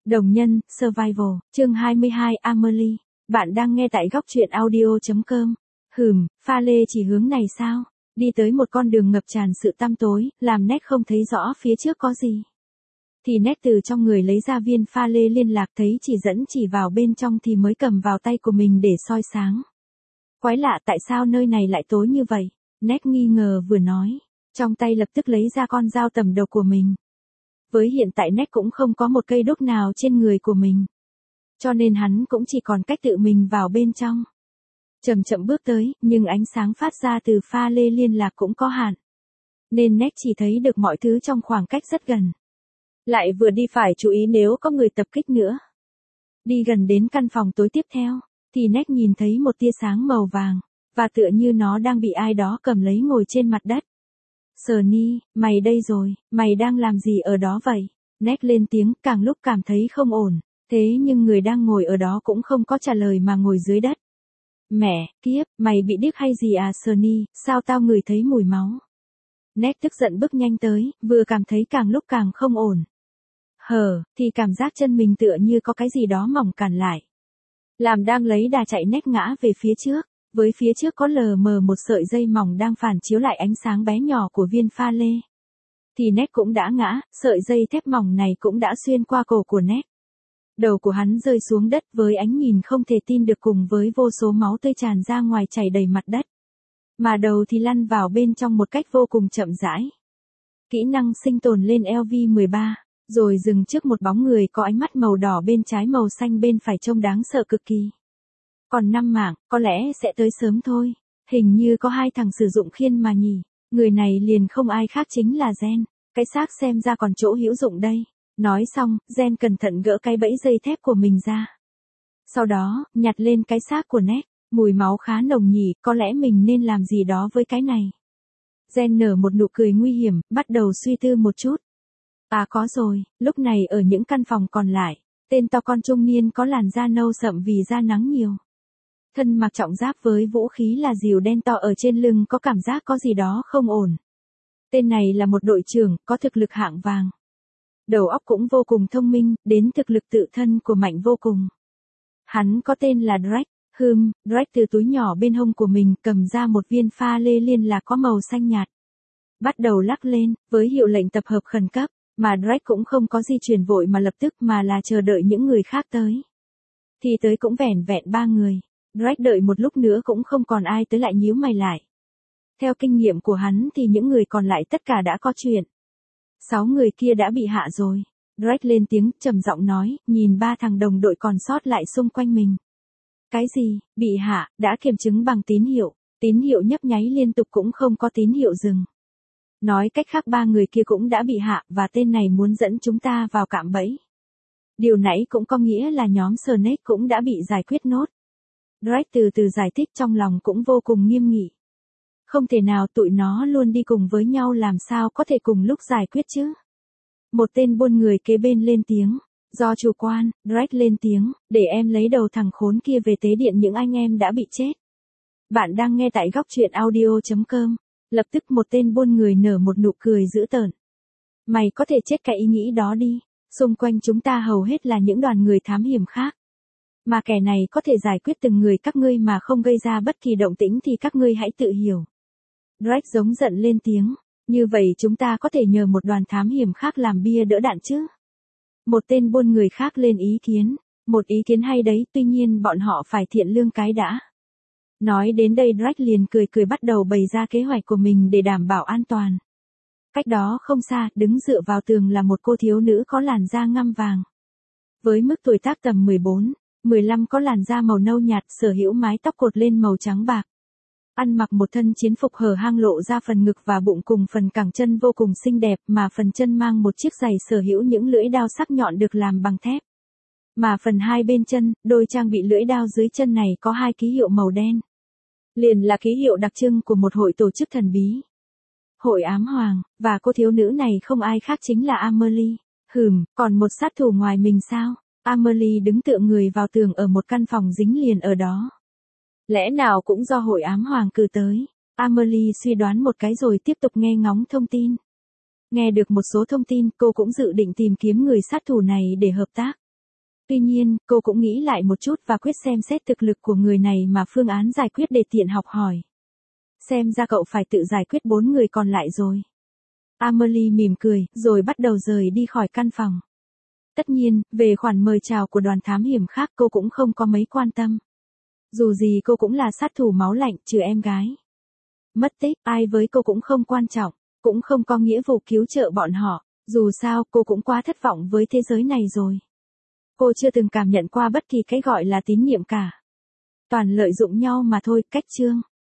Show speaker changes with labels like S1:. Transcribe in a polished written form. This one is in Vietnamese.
S1: Đồng nhân, Survival, chương 22 Amelie. Bạn đang nghe tại góc truyện audio.com. Pha lê chỉ hướng này sao? Đi tới một con đường ngập tràn sự tăm tối, làm Ned không thấy rõ phía trước có gì. Thì Ned từ trong người lấy ra viên pha lê liên lạc, thấy chỉ dẫn chỉ vào bên trong thì mới cầm vào tay của mình để soi sáng. Quái lạ, tại sao nơi này lại tối như vậy? Ned nghi ngờ vừa nói, trong tay lập tức lấy ra con dao tầm đầu của mình. Với hiện tại Ned cũng không có một cây đốt nào trên người của mình, cho nên hắn cũng chỉ còn cách tự mình vào bên trong. Chậm chậm bước tới, nhưng ánh sáng phát ra từ pha lê liên lạc cũng có hạn, nên Ned chỉ thấy được mọi thứ trong khoảng cách rất gần. Lại vừa đi phải chú ý nếu có người tập kích nữa. Đi gần đến căn phòng tối tiếp theo, thì Ned nhìn thấy một tia sáng màu vàng, và tựa như nó đang bị ai đó cầm lấy ngồi trên mặt đất. Sunny, mày đây rồi, mày đang làm gì ở đó vậy? Ned lên tiếng, càng lúc cảm thấy không ổn, thế nhưng người đang ngồi ở đó cũng không có trả lời mà ngồi dưới đất. Mẹ, kiếp, mày bị điếc hay gì à Sunny, sao tao ngửi thấy mùi máu? Ned tức giận bước nhanh tới, vừa cảm thấy càng lúc càng không ổn. Thì cảm giác chân mình tựa như có cái gì đó mỏng cản lại. Làm đang lấy đà chạy Ned ngã về phía trước. Với phía trước có lờ mờ một sợi dây mỏng đang phản chiếu lại ánh sáng bé nhỏ của viên pha lê. Thì Ned cũng đã ngã, sợi dây thép mỏng này cũng đã xuyên qua cổ của Ned. Đầu của hắn rơi xuống đất với ánh nhìn không thể tin được, cùng với vô số máu tươi tràn ra ngoài chảy đầy mặt đất. Mà đầu thì lăn vào bên trong một cách vô cùng chậm rãi. Kỹ năng sinh tồn lên LV13, rồi dừng trước một bóng người có ánh mắt màu đỏ bên trái màu xanh bên phải trông đáng sợ cực kỳ. Còn 5 mạng, có lẽ sẽ tới sớm thôi. Hình như có 2 thằng sử dụng khiên mà nhỉ. Người này liền không ai khác chính là Jen. Cái xác xem ra còn chỗ hữu dụng đây. Nói xong, Jen cẩn thận gỡ cái bẫy dây thép của mình ra. Sau đó, nhặt lên cái xác của Ned. Mùi máu khá nồng nhỉ, có lẽ mình nên làm gì đó với cái này. Jen nở một nụ cười nguy hiểm, bắt đầu suy tư một chút. À có rồi, lúc này ở những căn phòng còn lại, tên to con trung niên có làn da nâu sậm vì da nắng nhiều. Thân mặc trọng giáp với vũ khí là rìu đen to ở trên lưng, có cảm giác có gì đó không ổn. Tên này là một đội trưởng, có thực lực hạng vàng. Đầu óc cũng vô cùng thông minh, đến thực lực tự thân của mạnh vô cùng. Hắn có tên là Drake. Drake từ túi nhỏ bên hông của mình cầm ra một viên pha lê liên lạc có màu xanh nhạt. Bắt đầu lắc lên, với hiệu lệnh tập hợp khẩn cấp, mà Drake cũng không có di chuyển vội mà lập tức mà là chờ đợi những người khác tới. Thì tới cũng vẻn vẹn 3 người. Drake đợi một lúc nữa cũng không còn ai tới, lại nhíu mày lại. Theo kinh nghiệm của hắn thì những người còn lại tất cả đã có chuyện. 6 người kia đã bị hạ rồi. Drake lên tiếng, trầm giọng nói, nhìn 3 thằng đồng đội còn sót lại xung quanh mình. Cái gì, bị hạ, đã kiểm chứng bằng tín hiệu nhấp nháy liên tục cũng không có tín hiệu dừng. Nói cách khác 3 người kia cũng đã bị hạ, và tên này muốn dẫn chúng ta vào cạm bẫy. Điều nãy cũng có nghĩa là nhóm Snake cũng đã bị giải quyết nốt. Drake từ từ giải thích, trong lòng cũng vô cùng nghiêm nghị. Không thể nào tụi nó luôn đi cùng với nhau, làm sao có thể cùng lúc giải quyết chứ? Một tên buôn người kế bên lên tiếng. Do chủ quan, Drake lên tiếng, để em lấy đầu thằng khốn kia về tế điện những anh em đã bị chết. Bạn đang nghe tại góc truyện audio.com. Lập tức một tên buôn người nở một nụ cười dữ tợn. Mày có thể chết cái ý nghĩ đó đi. Xung quanh chúng ta hầu hết là những đoàn người thám hiểm khác. Mà kẻ này có thể giải quyết từng người các ngươi mà không gây ra bất kỳ động tĩnh thì các ngươi hãy tự hiểu. Drake giống giận lên tiếng. Như vậy chúng ta có thể nhờ một đoàn thám hiểm khác làm bia đỡ đạn chứ? Một tên buôn người khác lên ý kiến. Một ý kiến hay đấy, tuy nhiên bọn họ phải thiện lương cái đã. Nói đến đây Drake liền cười bắt đầu bày ra kế hoạch của mình để đảm bảo an toàn. Cách đó không xa, đứng dựa vào tường là một cô thiếu nữ có làn da ngăm vàng. Với mức tuổi tác tầm 14, 15, có làn da màu nâu nhạt, sở hữu mái tóc cột lên màu trắng bạc. Ăn mặc một thân chiến phục hở hang lộ ra phần ngực và bụng cùng phần cẳng chân vô cùng xinh đẹp, mà phần chân mang một chiếc giày sở hữu những lưỡi đao sắc nhọn được làm bằng thép. Mà phần hai bên chân, đôi trang bị lưỡi đao dưới chân này có 2 ký hiệu màu đen. Liền là ký hiệu đặc trưng của một hội tổ chức thần bí. Hội ám hoàng, và cô thiếu nữ này không ai khác chính là Amelie. Còn một sát thủ ngoài mình sao? Amelie đứng tựa người vào tường ở một căn phòng dính liền ở đó. Lẽ nào cũng do hội ám hoàng cử tới? Amelie suy đoán một cái rồi tiếp tục nghe ngóng thông tin. Nghe được một số thông tin, cô cũng dự định tìm kiếm người sát thủ này để hợp tác. Tuy nhiên, cô cũng nghĩ lại một chút và quyết xem xét thực lực của người này mà phương án giải quyết để tiện học hỏi. Xem ra cậu phải tự giải quyết 4 người còn lại rồi. Amelie mỉm cười, rồi bắt đầu rời đi khỏi căn phòng. Tất nhiên, về khoản mời chào của đoàn thám hiểm khác cô cũng không có mấy quan tâm. Dù gì cô cũng là sát thủ máu lạnh, trừ em gái. Mất tích, ai với cô cũng không quan trọng, cũng không có nghĩa vụ cứu trợ bọn họ. Dù sao, cô cũng quá thất vọng với thế giới này rồi. Cô chưa từng cảm nhận qua bất kỳ cái gọi là tín nhiệm cả. Toàn lợi dụng nhau mà thôi. Cách chương